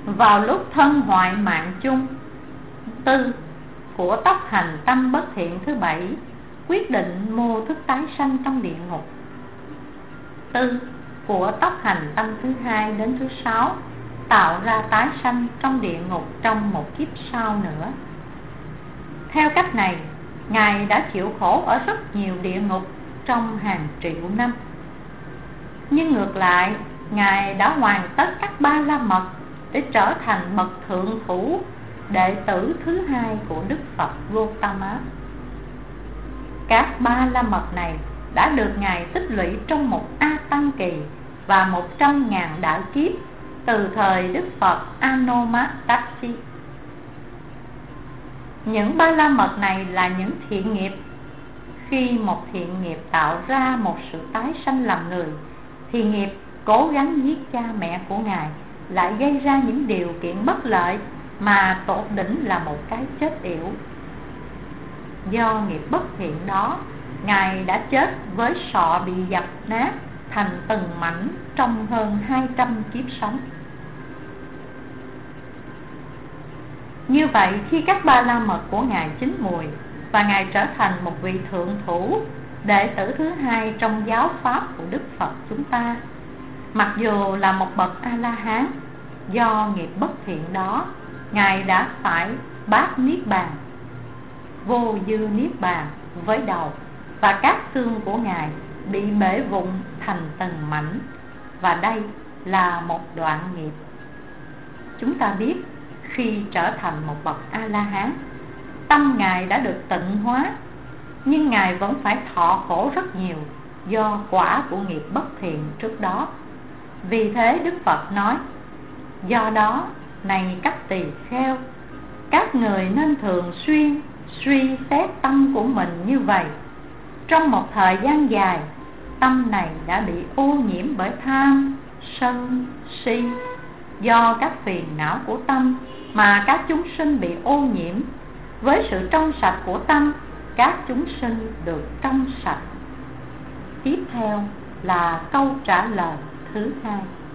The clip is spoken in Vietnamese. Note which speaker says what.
Speaker 1: vào lúc thân hoại mạng chung. Tư, của tốc hành tâm bất thiện thứ bảy quyết định mô thức tái sanh trong địa ngục. Tư, của tốc hành tâm thứ hai đến thứ sáu tạo ra tái sanh trong địa ngục trong một kiếp sau nữa. Theo cách này, Ngài đã chịu khổ ở rất nhiều địa ngục trong hàng triệu năm. Nhưng ngược lại, Ngài đã hoàn tất các ba la mật để trở thành bậc thượng thủ, đệ tử thứ hai của Đức Phật Gautama. Các ba la mật này đã được Ngài tích lũy trong một A Tăng kỳ và 100.000 đại kiếp từ thời Đức Phật Anomattassy. Những ba la mật này là những thiện nghiệp. Khi một thiện nghiệp tạo ra một sự tái sanh làm người, thì nghiệp cố gắng giết cha mẹ của Ngài lại gây ra những điều kiện bất lợi mà tột đỉnh là một cái chết yểu. Do nghiệp bất thiện đó, Ngài đã chết với sọ bị dập nát thành từng mảnh trong hơn 200 kiếp sống. Như vậy, khi các ba la mật của Ngài chín mùi và Ngài trở thành một vị thượng thủ, đệ tử thứ hai trong giáo pháp của Đức Phật chúng ta, mặc dù là một bậc A-la-hán, do nghiệp bất thiện đó, Ngài đã phải bát niết bàn, vô dư niết bàn với đầu, và các xương của Ngài bị bể vụn thành từng mảnh, và đây là một đoạn nghiệp. Chúng ta biết, khi trở thành một bậc A-la-hán, tâm Ngài đã được tịnh hóa, nhưng Ngài vẫn phải thọ khổ rất nhiều do quả của nghiệp bất thiện trước đó. Vì thế Đức Phật nói: do đó, này các tỳ kheo, các người nên thường xuyên suy xét tâm của mình như vậy. Trong một thời gian dài, tâm này đã bị ô nhiễm bởi tham, sân, si. Do các phiền não của tâm mà các chúng sinh bị ô nhiễm. Với sự trong sạch của tâm, các chúng sinh được trong sạch. Tiếp theo là câu trả lời thứ hai.